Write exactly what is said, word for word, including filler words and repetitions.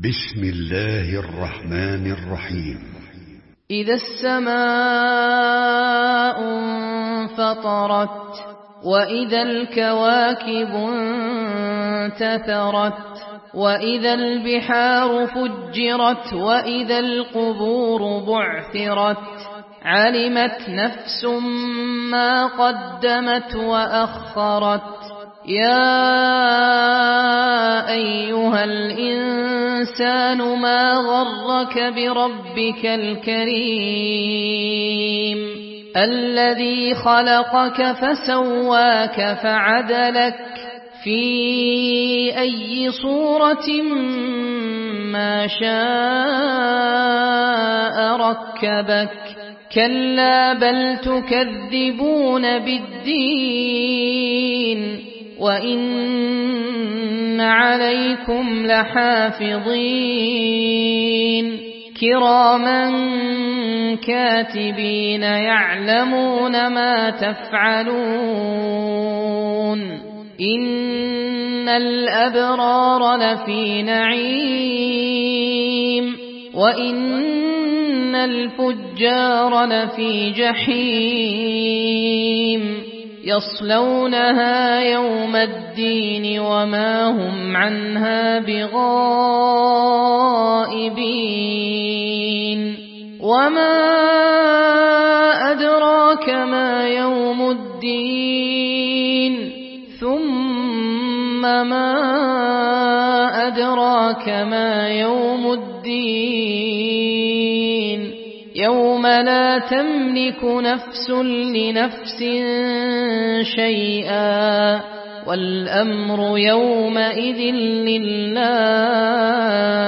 بسم الله الرحمن الرحيم. إذا السماء انفطرت وإذا الكواكب انتثرت وإذا البحار فجرت وإذا القبور بعثرت علمت نفس ما قدمت وأخرت. يا أيها الإنسان ما غرك بربك الكريم الذي خلقك فسواك فعدلك في أي صورة ما شاء ركبك. كلا بل تكذبون بالدين وإن عليكم لحافظين كراما كاتبين يعلمون ما تفعلون. إن الأبرار لفي نعيم وإن الفجار لفي جحيم يصلونها يوم الدين وما هم عنها بغائبين. وما أدراك ما يوم الدين ثم ما أدراك ما يوم الدين يوم لا تملك نفس لنفس شيئا والأمر يومئذ لله.